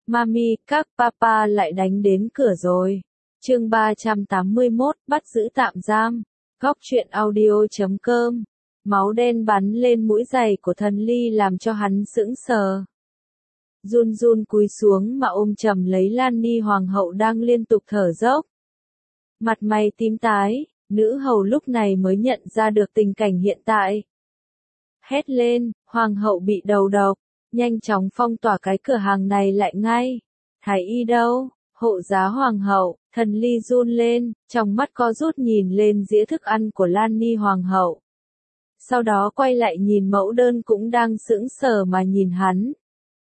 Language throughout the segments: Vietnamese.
Mami, các papa lại đánh đến cửa rồi. Chương 381, bắt giữ tạm giam. Góc truyện audio.com. Máu đen bắn lên mũi giày của thần Ly làm cho hắn sững sờ. Run run cúi xuống mà ôm chầm lấy Lan Ni hoàng hậu đang liên tục thở dốc. Mặt mày tím tái, nữ hầu lúc này mới nhận ra được tình cảnh hiện tại. Hét lên, hoàng hậu bị đầu độc, nhanh chóng phong tỏa cái cửa hàng này lại ngay. Thái y đâu? Hộ giá hoàng hậu, thần Ly run lên, trong mắt co rút nhìn lên dĩa thức ăn của Lan Ni hoàng hậu. Sau đó quay lại nhìn mẫu đơn cũng đang sững sờ mà nhìn hắn.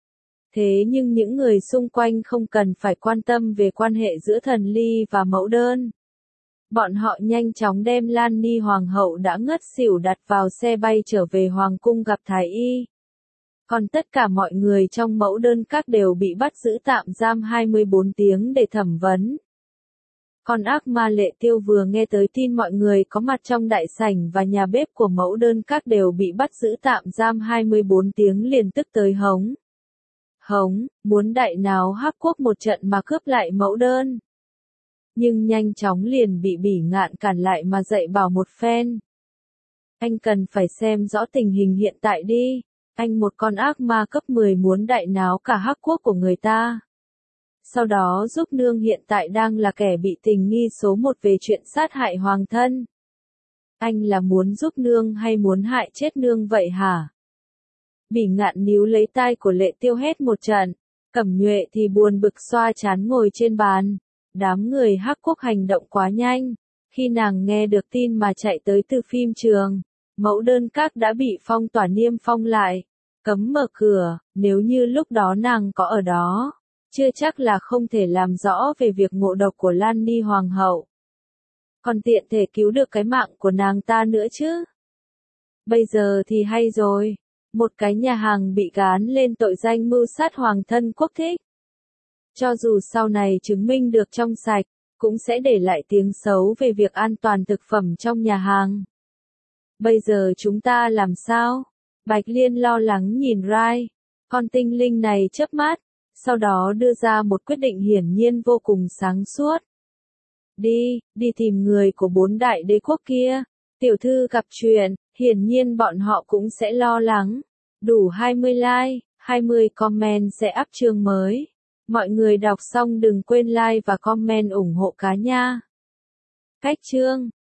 Thế nhưng những người xung quanh không cần phải quan tâm về quan hệ giữa thần Ly và mẫu đơn. Bọn họ nhanh chóng đem Lan Ni hoàng hậu đã ngất xỉu đặt vào xe bay trở về hoàng cung gặp thái y. Còn tất cả mọi người trong mẫu đơn các đều bị bắt giữ tạm giam 24 tiếng để thẩm vấn. Con ác ma Lệ Tiêu vừa nghe tới tin mọi người có mặt trong đại sảnh và nhà bếp của mẫu đơn các đều bị bắt giữ tạm giam 24 tiếng liền tức tới hống. Hống, muốn đại náo Hắc Quốc một trận mà cướp lại mẫu đơn. Nhưng nhanh chóng liền bị Bỉ Ngạn cản lại mà dạy bảo một phen. Anh cần phải xem rõ tình hình hiện tại đi. Anh một con ác ma cấp 10 muốn đại náo cả Hắc Quốc của người ta. Sau đó giúp nương hiện tại đang là kẻ bị tình nghi số 1 về chuyện sát hại hoàng thân. Anh là muốn giúp nương hay muốn hại chết nương vậy hả? Bỉ Ngạn níu lấy tai của Lệ Tiêu hét một trận. Cẩm Nhuệ thì buồn bực xoa trán ngồi trên bàn. Đám người Hắc Quốc hành động quá nhanh. Khi nàng nghe được tin mà chạy tới từ phim trường, mẫu đơn các đã bị phong tỏa niêm phong lại. Cấm mở cửa, nếu như lúc đó nàng có ở đó, chưa chắc là không thể làm rõ về việc ngộ độc của Lan Ni hoàng hậu. Còn tiện thể cứu được cái mạng của nàng ta nữa chứ. Bây giờ thì hay rồi. Một cái nhà hàng bị gán lên tội danh mưu sát hoàng thân quốc thích. Cho dù sau này chứng minh được trong sạch, cũng sẽ để lại tiếng xấu về việc an toàn thực phẩm trong nhà hàng. Bây giờ chúng ta làm sao? Bạch Liên lo lắng nhìn Rai. Con tinh linh này chớp mắt, sau đó đưa ra một quyết định hiển nhiên vô cùng sáng suốt. Đi tìm người của 4 đại đế quốc kia. Tiểu thư gặp chuyện, hiển nhiên bọn họ cũng sẽ lo lắng. Đủ 20 like, 20 comment sẽ up chương mới. Mọi người đọc xong đừng quên like và comment ủng hộ cá nha. Cách chương